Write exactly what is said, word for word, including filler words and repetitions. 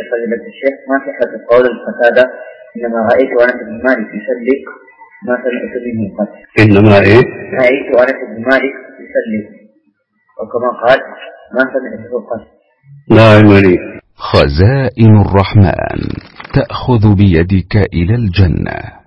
فضيلة الشيخ ما صحة قول القتادة إنما رأيت أنس بن مالك يصلي ما سمعت به قط. إنما إيه؟ رأيت أنس بن مالك يصلي وكما قال ما سمعته قط. لا علم لي. خزائن الرحمن تأخذ بيدك إلى الجنة.